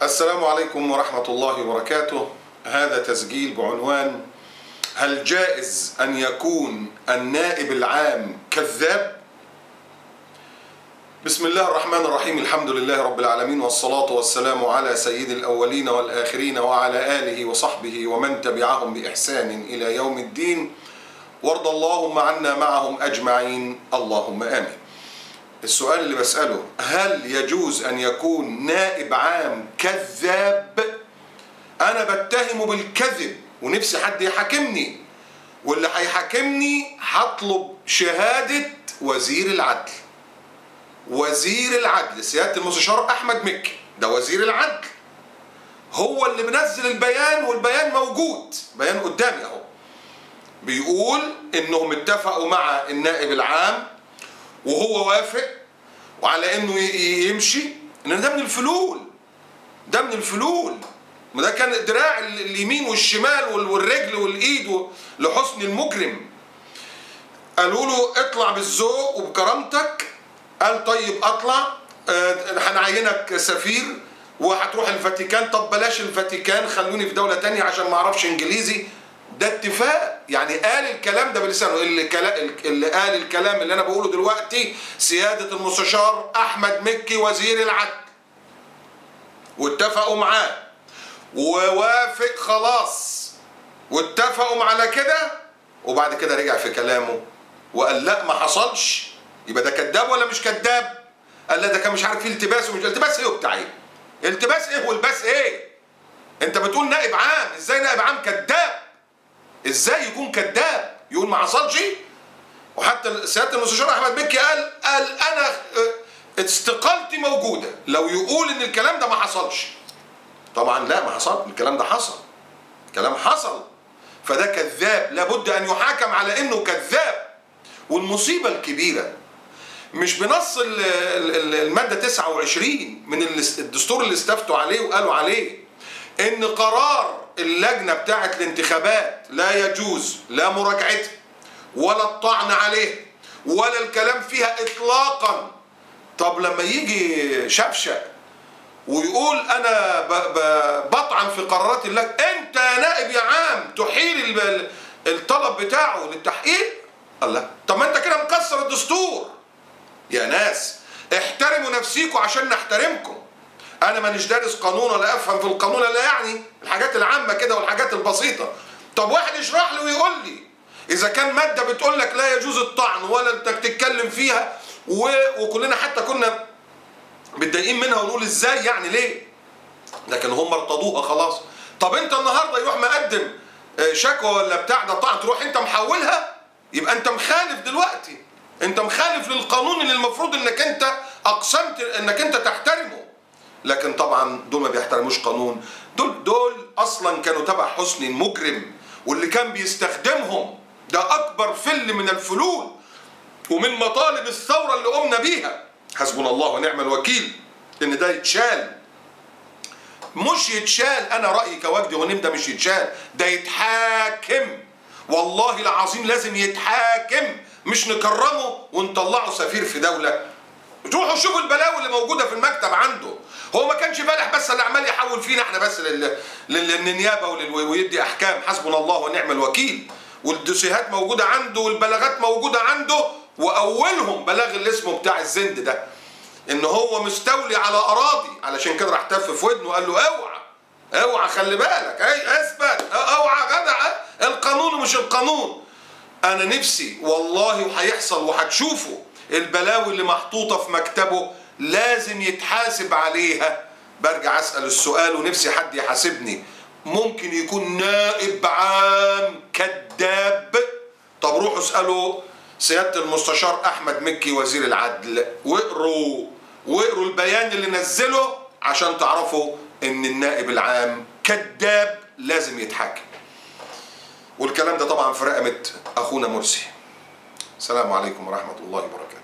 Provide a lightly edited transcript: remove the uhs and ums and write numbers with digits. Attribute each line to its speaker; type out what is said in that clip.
Speaker 1: السلام عليكم ورحمة الله وبركاته. هذا تسجيل بعنوان: هل جائز أن يكون النائب العام كذاب؟ بسم الله الرحمن الرحيم. الحمد لله رب العالمين، والصلاة والسلام على سيد الأولين والآخرين وعلى آله وصحبه ومن تبعهم بإحسان إلى يوم الدين، وارض اللهم عنا معهم أجمعين، اللهم آمين. السؤال اللي بسأله: هل يجوز أن يكون نائب عام كذاب؟ أنا بتهمه بالكذب ونفسي حد يحاكمني، واللي هيحاكمني هطلب شهادة وزير العدل. وزير العدل سيادة المستشار أحمد مكي، ده وزير العدل، هو اللي بنزل البيان، والبيان موجود، بيان قدامي اهو، بيقول انهم اتفقوا مع النائب العام وهو وافق وعلى انه يمشي، ان ده من الفلول، ده من الفلول. ما ده كان دراع اليمين والشمال والرجل والايد لحسن المجرم. قالوا له اطلع بالذوق وبكرامتك، قال طيب اطلع، هنعينك سفير وهتروح الفاتيكان. طب بلاش الفاتيكان، خلوني في دولة تانية عشان ما اعرفش انجليزي. ده اتفاق، يعني قال الكلام ده بلسانه. اللي قال الكلام اللي انا بقوله دلوقتي سيادة المستشار احمد مكي وزير العدل، واتفقوا معاه ووافق خلاص، واتفقوا على كده، وبعد كده رجع في كلامه وقال لا ما حصلش. يبقى ده كذاب ولا مش كذاب؟ قال لا ده كان مش عارف فيه التباس ومش التباس ايه وبتاع ايه. التباس ايه والباس ايه؟ انت بتقول نائب عام، ازاي نائب عام كذاب؟ ازاي يكون كذاب؟ يقول ما حصلش. وحتى سياده المستشار احمد مكي قال انا استقالتي موجوده لو يقول ان الكلام ده ما حصلش. طبعا لا، ما حصل، الكلام ده حصل، الكلام حصل، فده كذاب، لابد ان يحاكم على انه كذاب. والمصيبه الكبيره مش بنص الماده 29 من الدستور اللي استفتوا عليه وقالوا عليه ان قرار اللجنه بتاعه الانتخابات لا يجوز لا مراجعته ولا الطعن عليه ولا الكلام فيها اطلاقا. طب لما يجي شفشق ويقول انا بطعن في قرارات اللجنه، انت يا نائب يا عام تحيل الطلب بتاعه للتحقيق؟ الله، طب ما انت كده مكسر الدستور. يا ناس احترموا نفسيكم عشان نحترمكم. انا مانيش دارس قانون ولا افهم في القانون، لا يعني الحاجات العامه كده والحاجات البسيطه. طب واحد يشرح لي ويقول لي اذا كان ماده بتقول لك لا يجوز الطعن ولا انت تتكلم فيها، وكلنا حتى كنا متضايقين منها ونقول ازاي يعني ليه؟ لكن هم ارتضوها خلاص. طب انت النهارده يروح مقدم شكوى ولا بتاع ده طعن، تروح انت محولها، يبقى انت مخالف دلوقتي، انت مخالف للقانون اللي المفروض انك انت اقسمت انك انت تحترمه. لكن طبعا دول ما بيحترموش قانون، دول اصلا كانوا تبع حسني المجرم، واللي كان بيستخدمهم ده اكبر فل من الفلول ومن مطالب الثوره اللي قمنا بيها. حسبنا الله ونعم الوكيل ان ده يتشال، مش يتشال. انا رايي كوجدي غنيم ده مش يتشال، ده يتحاكم. والله العظيم لازم يتحاكم، مش نكرمه ونطلعه سفير في دوله. روحوا شوفوا البلاوي اللي موجوده في المكتب عنده. هو ما كانش فالح بس اللي عمال يحول فينا احنا بس للنيابه ويدي احكام. حسبنا الله ونعم الوكيل. والدوسيهات موجوده عنده والبلاغات موجوده عنده، واولهم بلاغ اللي اسمه بتاع الزند ده، ان هو مستولي على اراضي. علشان كده راح تف في ودنه وقال له اوعى اوعى، خلي بالك، اثبت، اوعى جدع، القانون ومش القانون. انا نفسي والله، وهيحصل وهتشوفوا البلاوي اللي محطوطه في مكتبه لازم يتحاسب عليها. برجع اسال السؤال ونفسي حد يحاسبني: ممكن يكون نائب عام كذاب؟ طب روحوا اسالوا سياده المستشار احمد مكي وزير العدل، واقروا البيان اللي نزله عشان تعرفوا ان النائب العام كذاب، لازم يتحاكم. والكلام ده طبعا في رقبه اخونا مرسي. السلام عليكم ورحمه الله وبركاته.